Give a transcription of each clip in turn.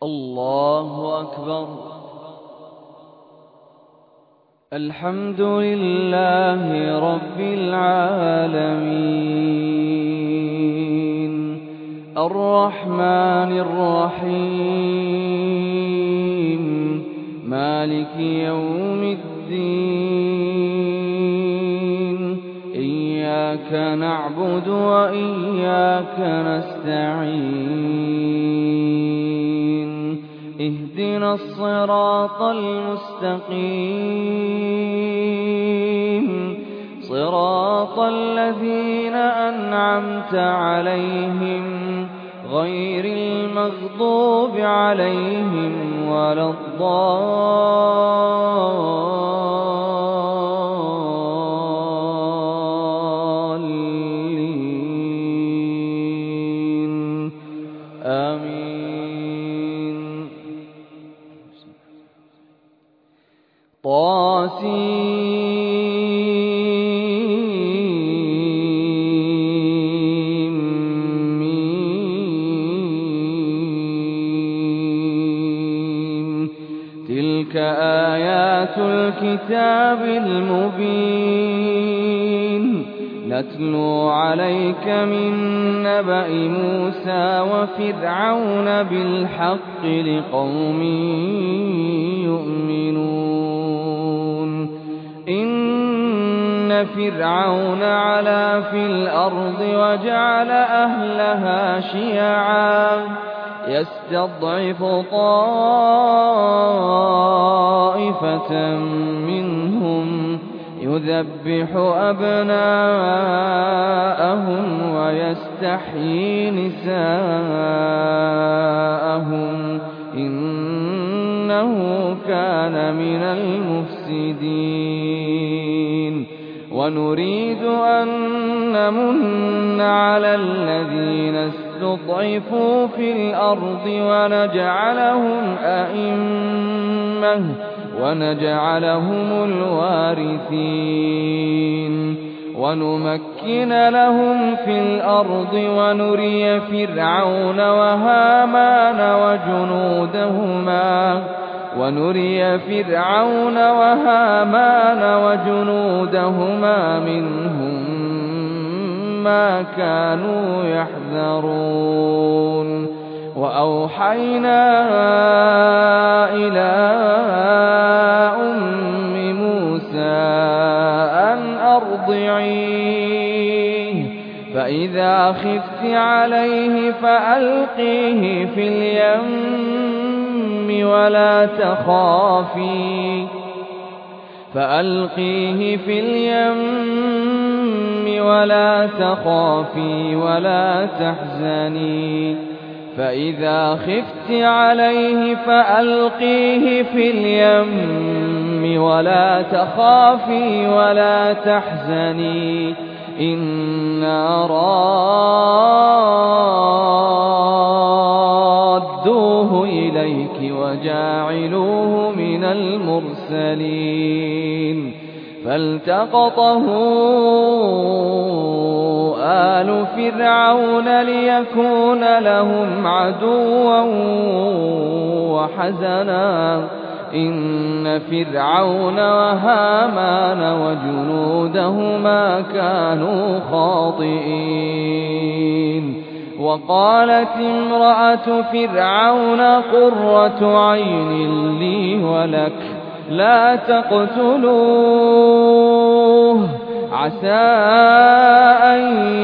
الله أكبر. الحمد لله رب العالمين الرحمن الرحيم مالك يوم الدين إياك نعبد وإياك نستعين اهدنا الصراط المستقيم صراط الذين أنعمت عليهم غير المغضوب عليهم ولا الضالين آمين. تلك آيات الكتاب المبين نتلو عليك من نبأ موسى وفرعون بالحق لقوم يؤمنون. إن فرعون علا في الأرض وجعل أهلها شيعا يستضعف طائفة منهم يذبح أبناءهم ويستحيي نساءهم إنه كان من المفسدين. ونريد أن نمن على الذين استضعفوا في الأرض ونجعلهم الوارثين ونمكن لهم في الأرض ونري فرعون وهامان وجنودهما منهم ما كانوا يحذرون. وأوحينا إلى أم موسى أن أرضعيه فإذا خفت عليه فألقيه في اليم ولا تخافي ولا تحزني. فإذا خفت عليه فألقيه في اليم ولا تخافي ولا تحزني إنا رادوه إليك وجاعلوه من المرسلين. فالتقطه آل فرعون ليكون لهم عدوا وحزنا إن فرعون وهامان وجنودهما كانوا خاطئين. وقالت امرأة فرعون قرة عين لي ولك لا تقتلوه عسى أن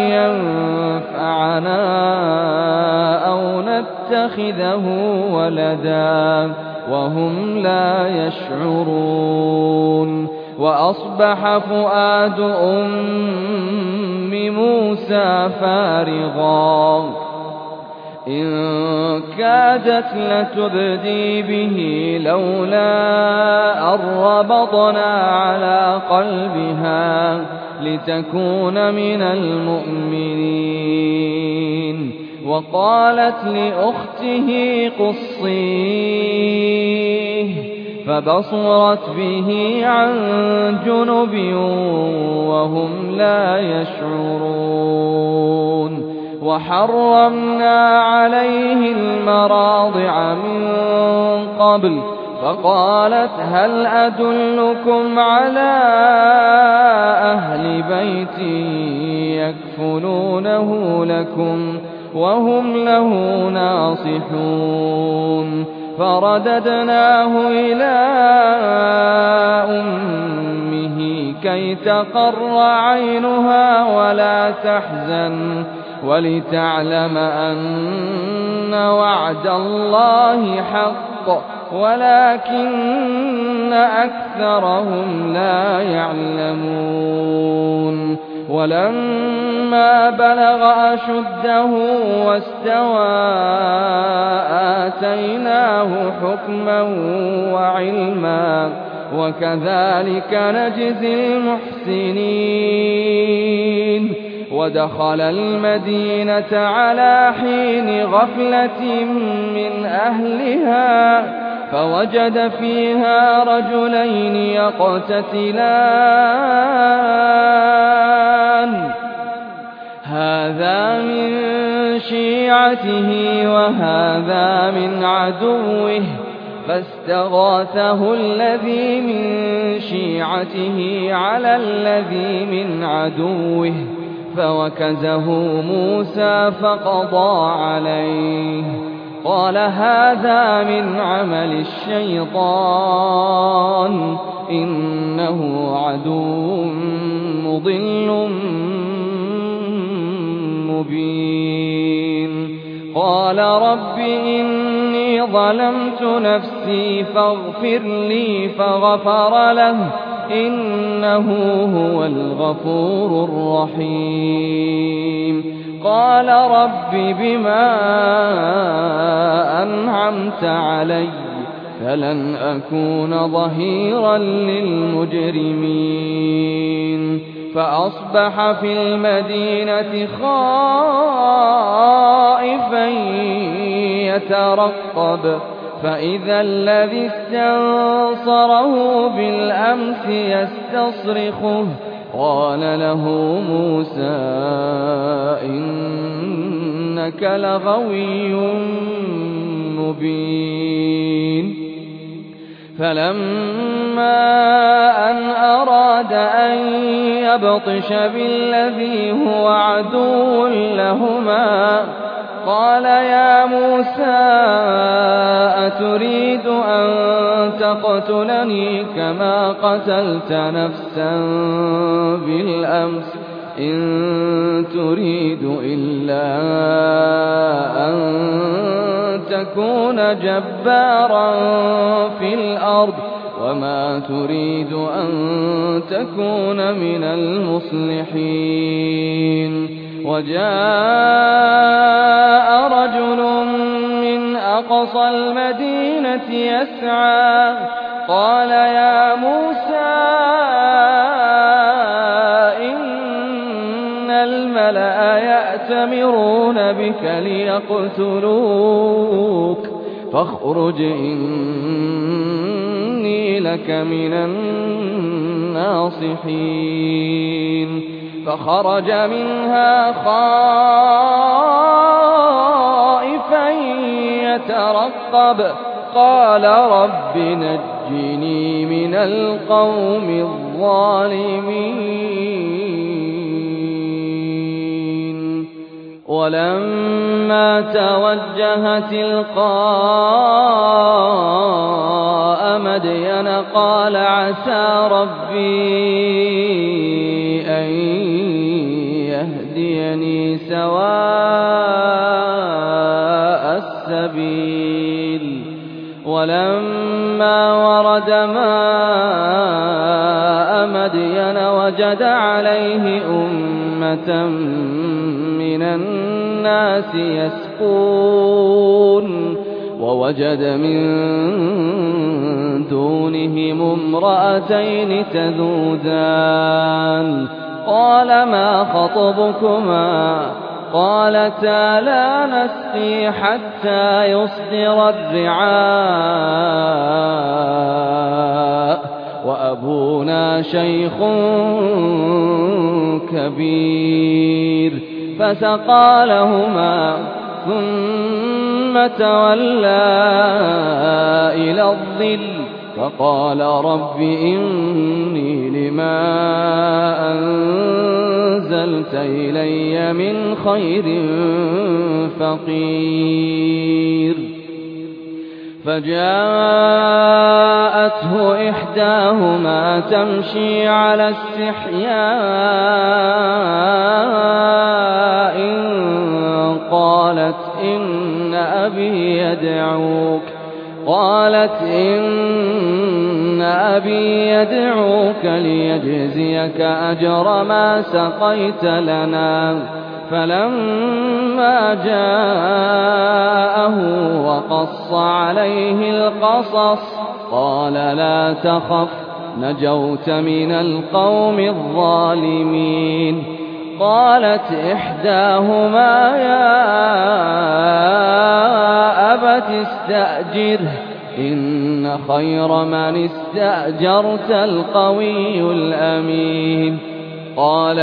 ينفعنا أو نتخذه ولدا وهم لا يشعرون. وأصبح فؤاد أم موسى فارغا إن كادت لتبدي به لولا أن ربطنا على قلبها لتكون من المؤمنين. وقالت لأخته قصيه فبصرت به عن جنب وهم لا يشعرون. وحرمنا عليه المراضع من قبل فقالت هل أدلكم على أهل بيت يكفلونه لكم وهم له ناصحون فرددناه إلى أمه كي تقر عينها ولا تحزن ولتعلم أن وعد الله حق ولكن أكثرهم لا يعلمون ولما بلغ أشده واستوى آتيناه حكما وعلما وكذلك نجزي المحسنين ودخل المدينة على حين غفلة من أهلها فوجد فيها رجلين يقتتلان هذا من شيعته وهذا من عدوه فاستغاثه الذي من شيعته على الذي من عدوه فوكزه موسى فقضى عليه قال هذا من عمل الشيطان إنه عدو مضل مبين قال رب إني ظلمت نفسي فاغفر لي فغفر له إنه هو الغفور الرحيم قال رب بما أنعمت علي فلن أكون ظهيرا للمجرمين فأصبح في المدينة خائفا يترقب فإذا الذي استنصره بالأمس يستصرخه قال له موسى إنك لغوي مبين فلما أن أراد أن يبطش بالذي هو عدو لهما قال يا موسى أتريد أن تقتلني كما قتلت نفسا بالأمس إن تريد إلا أن تكون جبارا في الأرض وما تريد أن تكون من المصلحين وجاء رجل من أقصى المدينة يسعى قال يا موسى إن الملأ يأتمرون بك ليقتلوك فاخرج إني لك من الناصحين فخرج منها خائفا يترقب قال رب نجني من القوم الظالمين ولما توجه تلقاء مدين قال عسى ربي أن يهديني سواء السبيل ولما ورد ماء مدين وجد عليه أمة من الناس يسقون ووجد من دونهم امرأتين تذودان قال ما خطبكما قالتا لا نسقي حتى يصدر الرعاء وأبونا شيخ كبير فسقى لهما ثم تولى إلى الظل فقال رب إني لما أنزلت إلي من خير فقير. فجاءته إحداهما تمشي على استحياء قالت إن أبي يدعوك ليجزيك أجر ما سقيت لنا. فلما جاءه وقص عليه القصص قال لا تخف نجوت من القوم الظالمين. قالت إحداهما يا أبت استأجره إن خير من استأجرت القوي الأمين. قال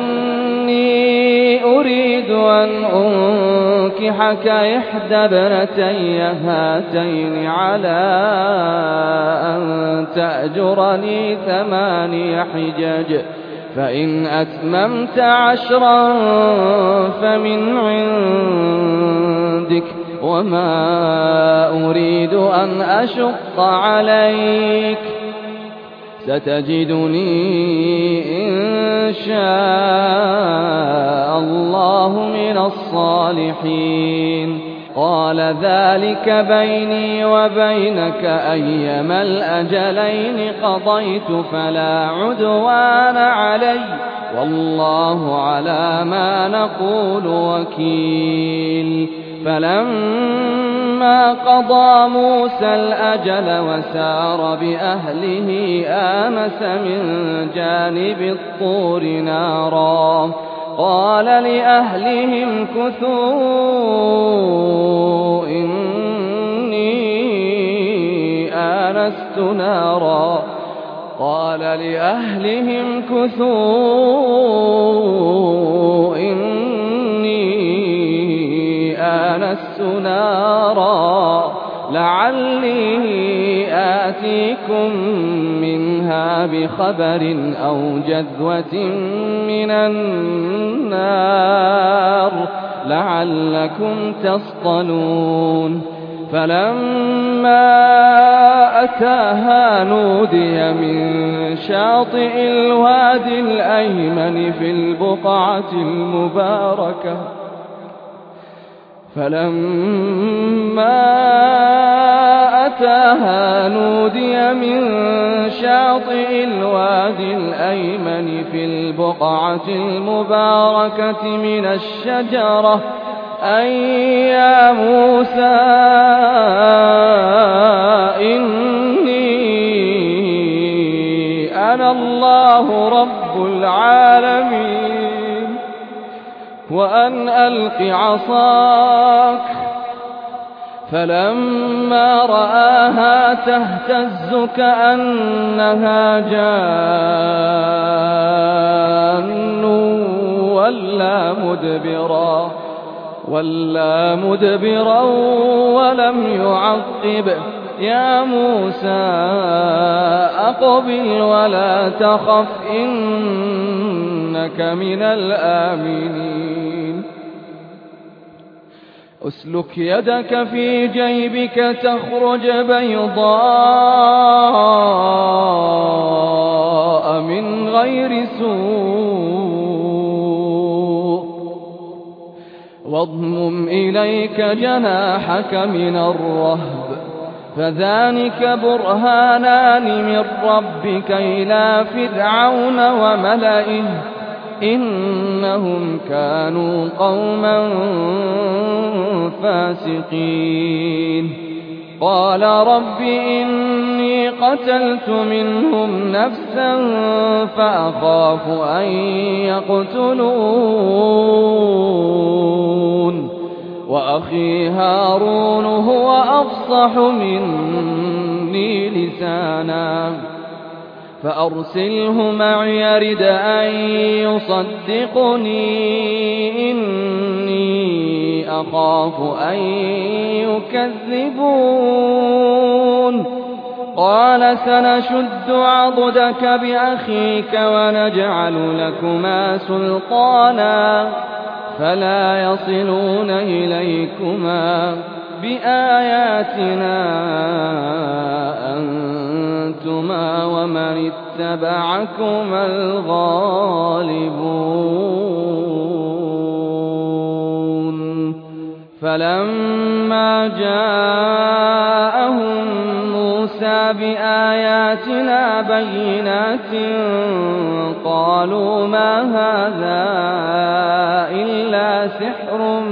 إني أريد أن أنكحك إحدى ابنتي هاتين على أن تأجرني 8 حجج فإن أتممت 10 فمن عندك وما أريد أن أشق عليك ستجدني إن شاء الله من الصالحين. قال ذلك بيني وبينك أيما الأجلين قضيت فلا عدوان علي والله على ما نقول وكيل. فلما قضى موسى الأجل وسار بأهله آنس من جانب الطور نارا قال لأهلهم كثوا إني آنست نارا لعلي آتيكم منها بخبر أو جذوة من النار لعلكم تصطلون. فلما أتاها نودي من شاطئ الوادي الأيمن في البقعة المباركة من الشجرة أن يا موسى إني أنا الله رب العالمين وأن ألق عصاك. فلما رآها تهتز كأنها جان ولا مدبرا ولم يعقب. يا موسى أقبل ولا تخف إنك من الآمنين. أسلك يدك في جيبك تخرج بيضاء من غير سوء واضمم إليك جناحك من الرهب فذلك برهانان من ربك إلى فرعون وملئه إنهم كانوا قوما فاسقين. قال رب إني قتلت منهم نفسا فأخاف أن يقتلون وأخي هارون هو أفصح مني لسانا فأرسله معي يرد أن يصدقني إني أخاف أن يكذبون. قال سنشد عضدك بأخيك ونجعل لكما سلطانا فلا يصلون إليكما بآياتنا أنتما ومن اتبعكما الغالبون. فلما جاءهم موسى بآياتنا بينات قالوا ما هذا إلا سحر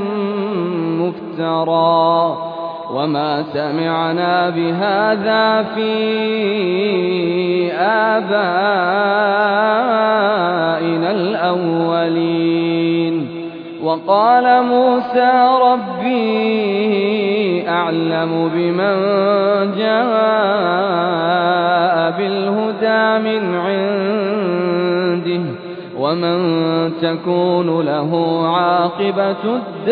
مفترى وما سمعنا بهذا في آبائنا الأولين. وقال موسى ربي أعلم بمن جاء بالهدى من عنده ومن تكون له عاقبة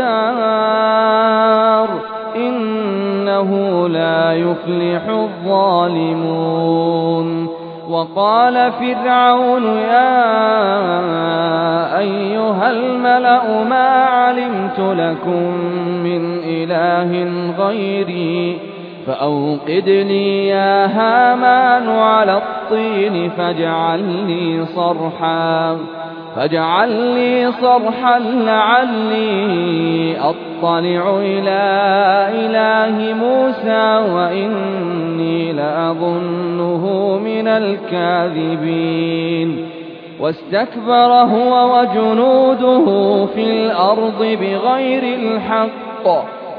الدار إنه لا يفلح الظالمون. وقال فرعون يا أيها الملأ ما علمت لكم من إله غيري فأوقد لي يا هامان على الطين فاجعل لي صرحا لعلي أطلع إلى إله موسى وإني لأظنه من الكاذبين. واستكبر هو وجنوده في الأرض بغير الحق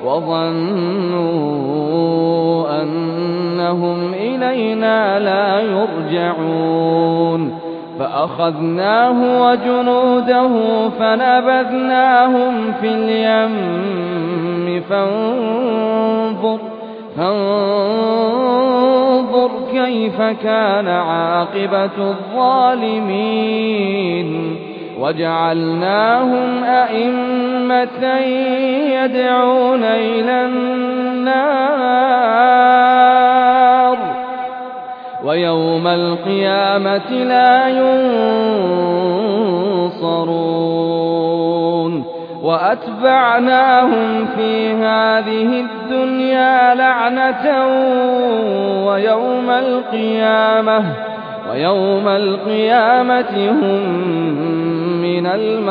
وظنوا أنهم إلينا لا يرجعون. فأخذناه وجنوده فنبذناهم في اليم فانظر كيف كان عاقبة الظالمين. وجعلناهم أئمة يدعون إلى النار ويوم القيامة لا ينصرون. وأتبعناهم في هذه الدنيا لعنة ويوم القيامة هم من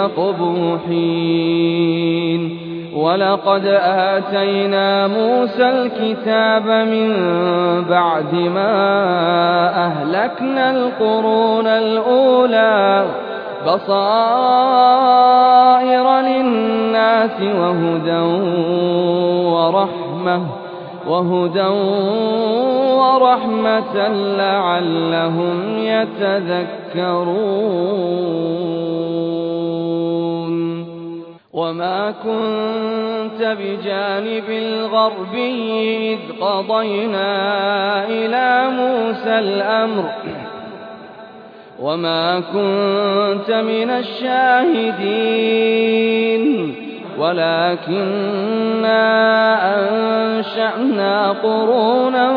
المقبوحين. ولقد آتينا موسى الكتاب من بعد ما أهلكنا القرون الأولى بصائر للناس وهدى ورحمة لعلهم يتذكرون. وما كنت بجانب الغربي إذ قضينا إلى موسى الأمر وما كنت من الشاهدين ولكننا أنشأنا قرونا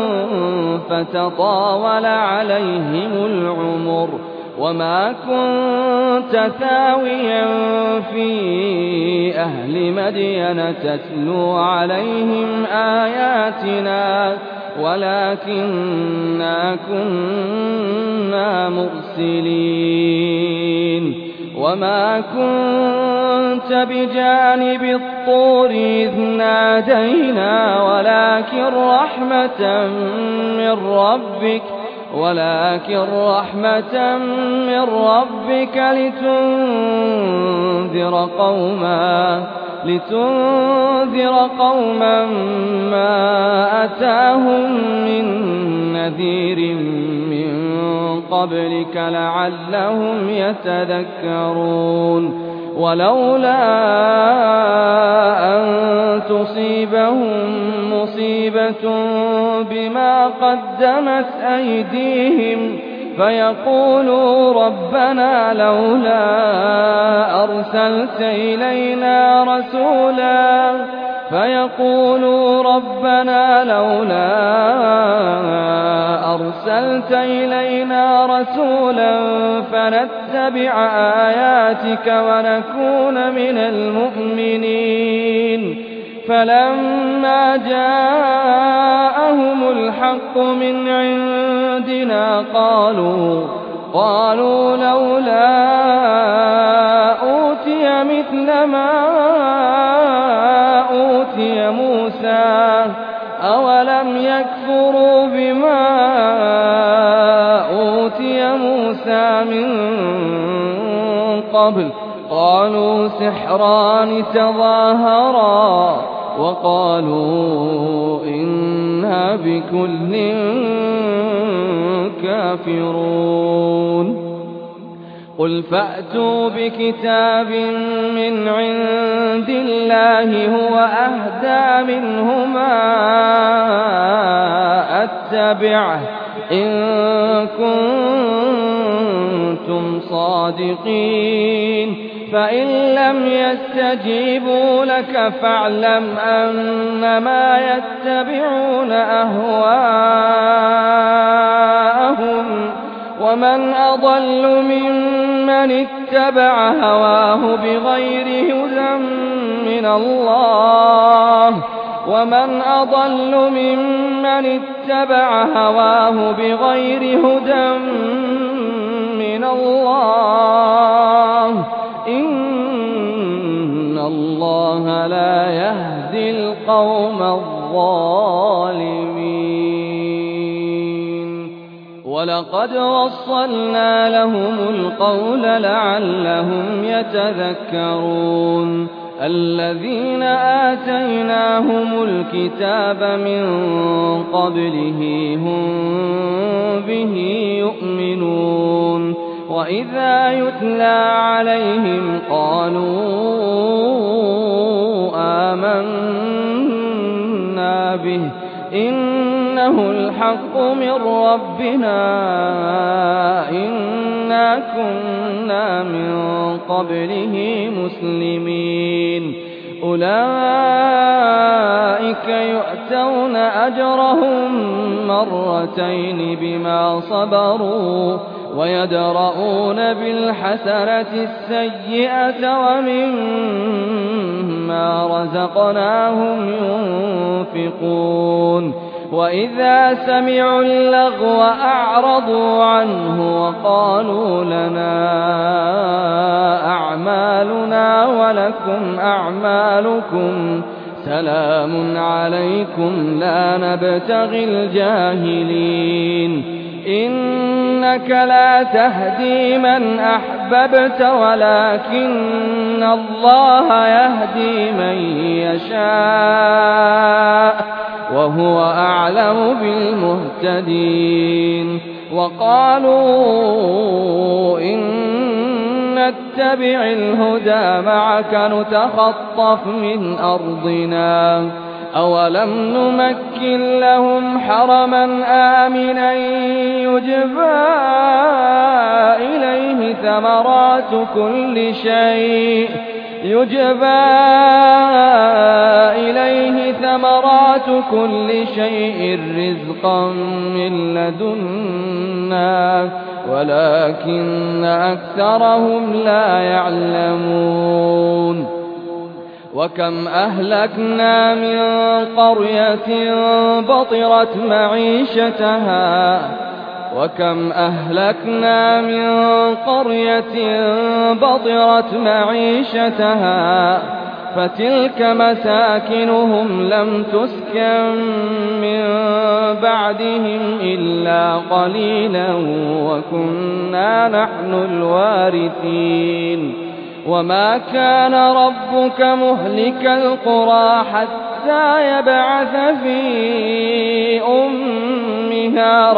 فتطاول عليهم العمر وما كنت ثاويا في أهل مدين تتلو عليهم آياتنا ولكننا كنا مرسلين. وما كنت بجانب الطور إذ نادينا ولكن رحمة من ربك لتنذر قوما ما أتاهم من نذير من قبلك لعلهم يتذكرون. ولولا أن تصيبهم مصيبة بما قدمت أيديهم فيقولوا ربنا لولا أرسلت إلينا رسولا فنتبع آياتك ونكون من المؤمنين فلما جاءهم الحق من عندنا قالوا لولا أوتي مثل ما أوتي موسى أولم يكفروا بما أوتي موسى من قبل قالوا سحران تظاهرا وقالوا إنا بكل كافرون قل فأتوا بكتاب من عند الله هو أهدى منهما أتبعه إن كنتم صادقين فإن لم يستجيبوا لك فاعلم أنما يتبعون أهواءهم ومن أضل ممن اتبع هواه بغير هدى من الله إن الله لا يهدي القوم الظالمين ولقد وصلنا لهم القول لعلهم يتذكرون الذين آتيناهم الكتاب من قبله هم به يؤمنون وإذا يتلى عليهم قالوا آمنا به إنه الحق من ربنا إنا كنا من قبله مسلمين أولئك يؤتون أجرهم مرتين بما صبروا ويدرؤون بالحسنة السيئة ومما رزقناهم ينفقون وإذا سمعوا اللغو أعرضوا عنه وقالوا لنا أعمالنا ولكم أعمالكم سلام عليكم لا نبتغي الجاهلين إنك لا تهدي من أحببت ولكن الله يهدي من يشاء وهو أعلم بالمهتدين وقالوا إن نتبع الهدى معك نتخطف من أرضنا أولم نمكن لهم حرما آمنا يجبى إليه ثمرات كل شيء رزقا من لدنا ولكن أكثرهم لا يعلمون وكم أهلكنا من قرية بطرت معيشتها فتلك مساكنهم لم تسكن من بعدهم إلا قليلا وكنا نحن الوارثين وما كان ربك مهلك القرى حتى يبعث في أمها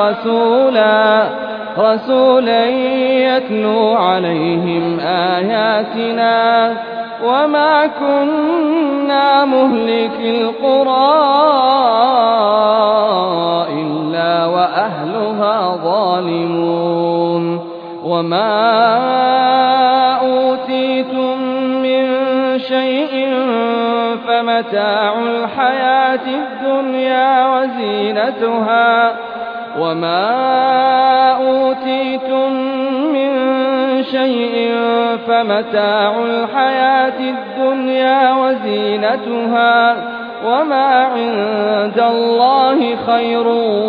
رسولا يتلو عليهم آياتنا وما كنا مهلك القرى إلا وأهلها ظالمون وما أوتيتم من شيء فمتاع الحياة الدنيا وزينتها وما أوتيتم من شيء فمتاع الحياة الدنيا وزينتها وما عند الله خير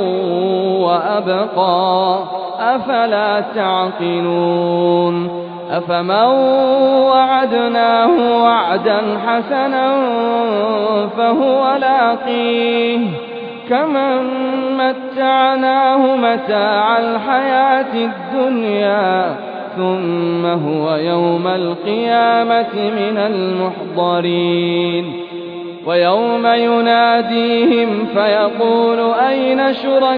وأبقى أفلا تعقلون أفمن وعدناه وعدا حسنا فهو لاقيه كمن متعناه متاع الحياة الدنيا ثم هو يوم القيامة من المحضرين ويوم يناديهم فيقول أين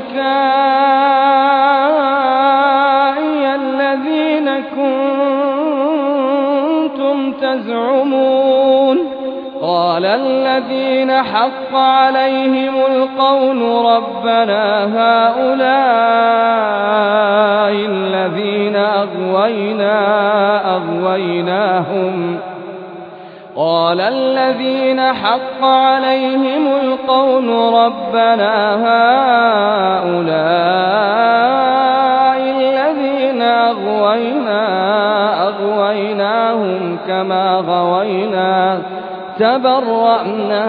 شركائي الذين كنتم تزعمون قال الذين حق عليهم القول ربنا هؤلاء الذين أغويناهم قال الذين حق عليهم القول ربنا هؤلاء الذين أغويناهم كما غوينا تبرأنا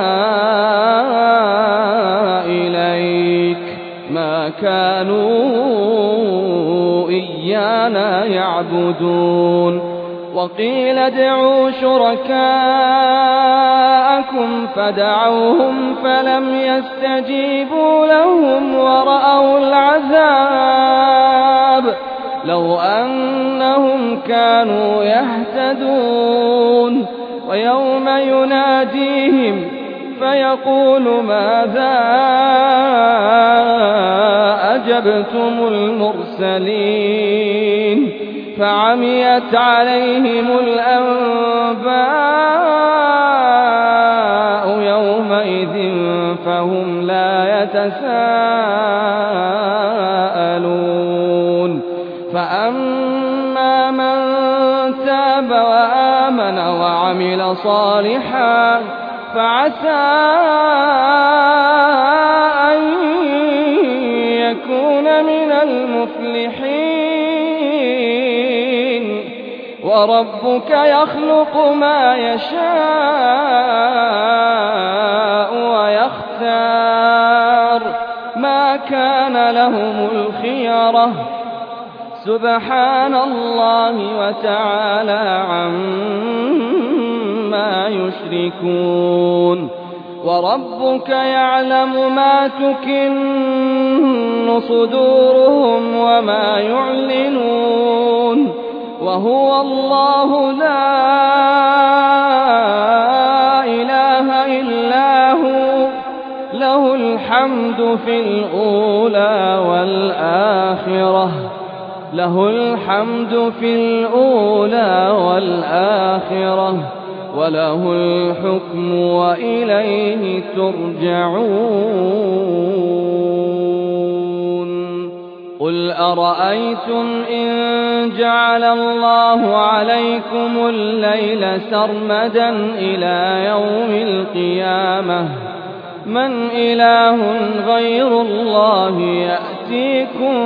إليك ما كانوا إيانا يعبدون وقيل ادعوا شركاءكم فدعوهم فلم يستجيبوا لهم ورأوا العذاب لو أنهم كانوا يهتدون ويوم يناديهم فيقول ماذا أجبتم المرسلين فعميت عليهم الأنباء يومئذ فهم لا يتساءلون فأما من تاب وآمن وعمل صالحا فعسى أن يكون من المفلحين وربك يخلق ما يشاء ويختار ما كان لهم الخيرة سبحان الله وتعالى عما يشركون وربك يعلم ما تكن صدورهم وما يعلنون وهو الله لا إله إلا هو له الحمد في الأولى والآخرة وله الحكم وإليه ترجعون قل أرأيتم إن جعل الله عليكم الليل سرمدا إلى يوم القيامة من إله غير الله يأتيكم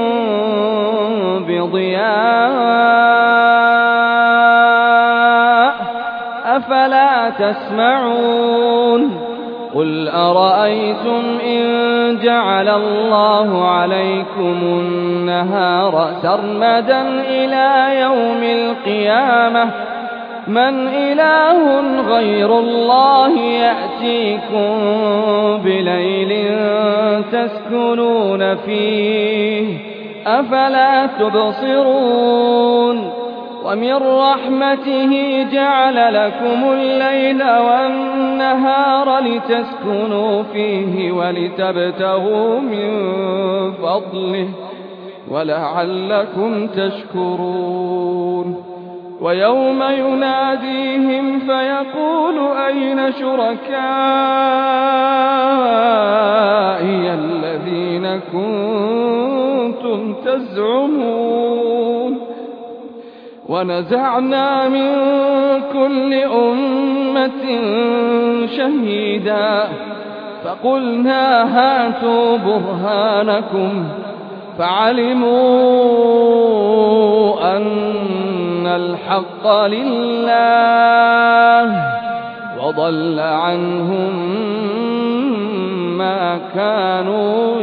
بضياء أفلا تسمعون قل أرأيتم إن جعل الله عليكم النهار سرمدا إلى يوم القيامة من إله غير الله يأتيكم بليل تسكنون فيه أفلا تبصرون ومن رحمته جعل لكم الليل والنهار لتسكنوا فيه ولتبتغوا من فضله ولعلكم تشكرون ويوم يناديهم فيقول أين شركائي الذين كنتم تزعمون ونزعنا من كل أمة شهيدا فقلنا هاتوا برهانكم فعلموا أن الحق لله وضل عنهم ما كانوا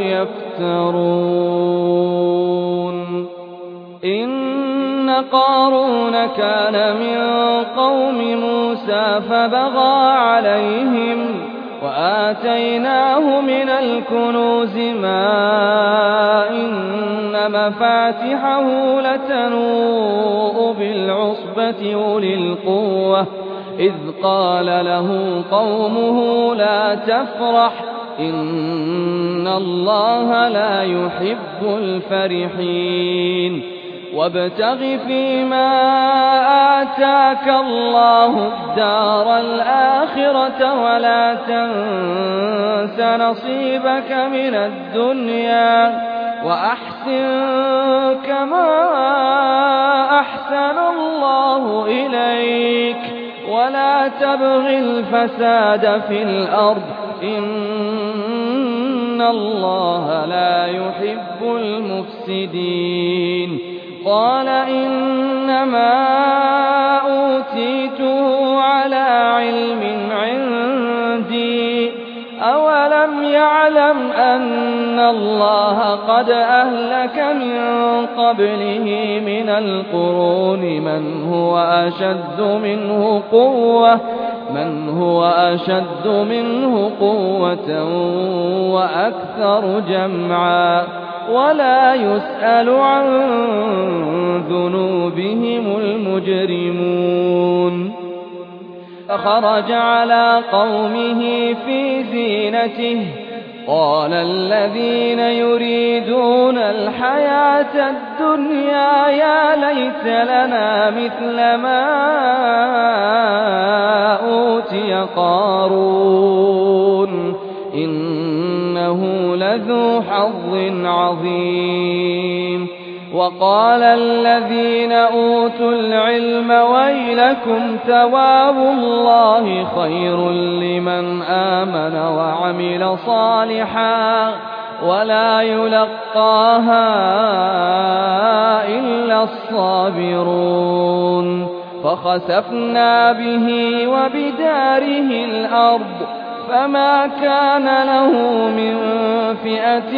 يفترون. إن قارون كان من قوم موسى فبغى عليهم وآتيناه من الكنوز ما إن مفاتحه لتنوء بالعصبة أولي القوة إذ قال له قومه لا تفرح إن الله لا يحب الفرحين وابتغ فيما آتاك الله الدار الآخرة ولا تنس نصيبك من الدنيا وأحسن كما أحسن الله إليك ولا تبغ الفساد في الأرض إن الله لا يحب المفسدين. قال إنما أوتيته على علم عندي أولم يعلم أن الله قد أهلك من قبله من القرون من هو أشد منه قوة وأكثر جمعا ولا يسأل عن ذنوبهم المجرمون. فخرج على قومه في زينته قال الذين يريدون الحياة الدنيا يا ليت لنا مثل ما أوتي قارون إنه لذو حظ عظيم. وقال الذين أوتوا العلم ويلكم ثواب الله خير لمن آمن وعمل صالحا ولا يلقاها إلا الصابرون. فخسفنا به وبداره الأرض فما كان له من فئة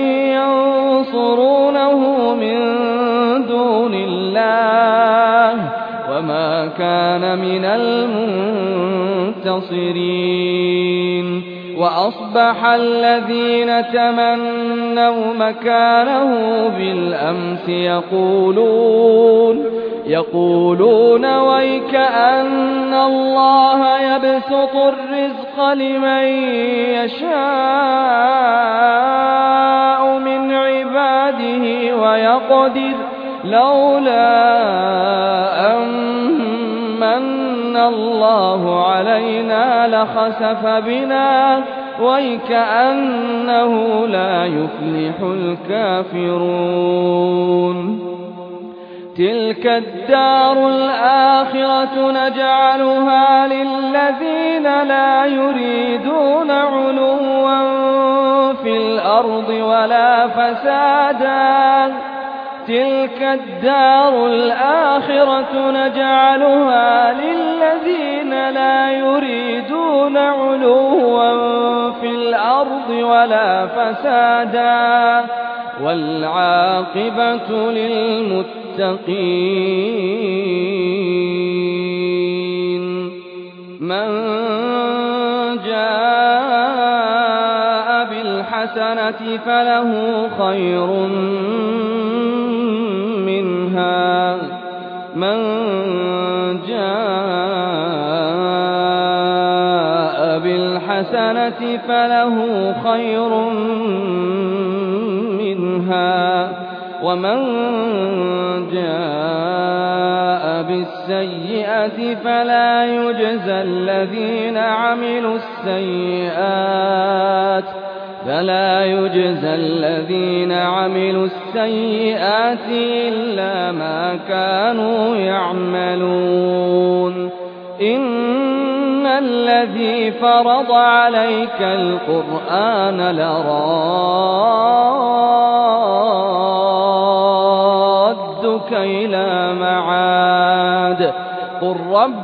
ينصرونه من دون الله وما كان من المنتصرين. وأصبح الذين تمنوا مكانه بالأمس يقولون ويك أن الله يبسط الرزق لمن يشاء من عباده ويقدر لولا أمن الله علينا لخسف بنا ويكأنه لا يفلح الكافرون. تلك الدار الآخرة نجعلها للذين لا يريدون علوا في الأرض ولا فسادا. تلك الدار الآخرة نجعلها للذين لا يريدون علوا في الأرض ولا فسادا والعاقبة للمتقين. من جاء بالحسنة فله خير منها من جاء بالحسنة فله خير منها ومن جاء بالسيئة فلا يجزى الذين عملوا السيئات فلا يجزى الذين عملوا السيئات إلا ما كانوا يعملون إن الذي فرض عليك القرآن لرادك إلى معاد قل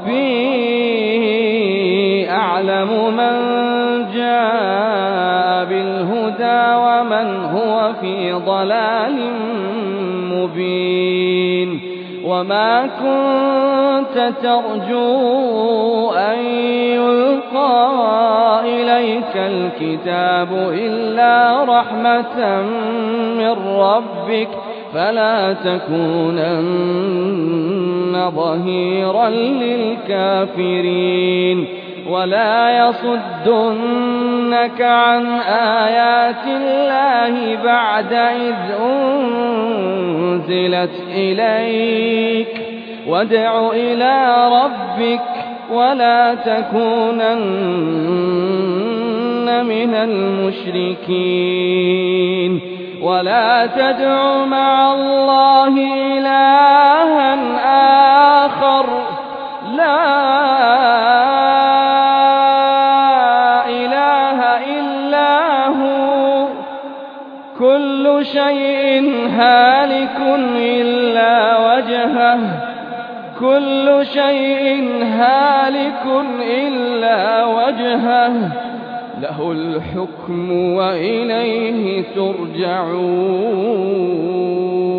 ربي أعلم من جاء بالهدى ومن هو في ضلال مبين وما كنت ترجو أن يلقى إليك الكتاب إلا رحمة من ربك فلا تكونن ظهيرا للكافرين ولا يصدنك عن آيات الله بعد إذ أنزلت إليك وادع إلى ربك ولا تكونن من المشركين ولا تدع مع الله إلها آخر لا إله إلا هو كل شيء هالك إلا وجهه كل شيء هالك إلا وجهه له الحكم وإليه ترجعون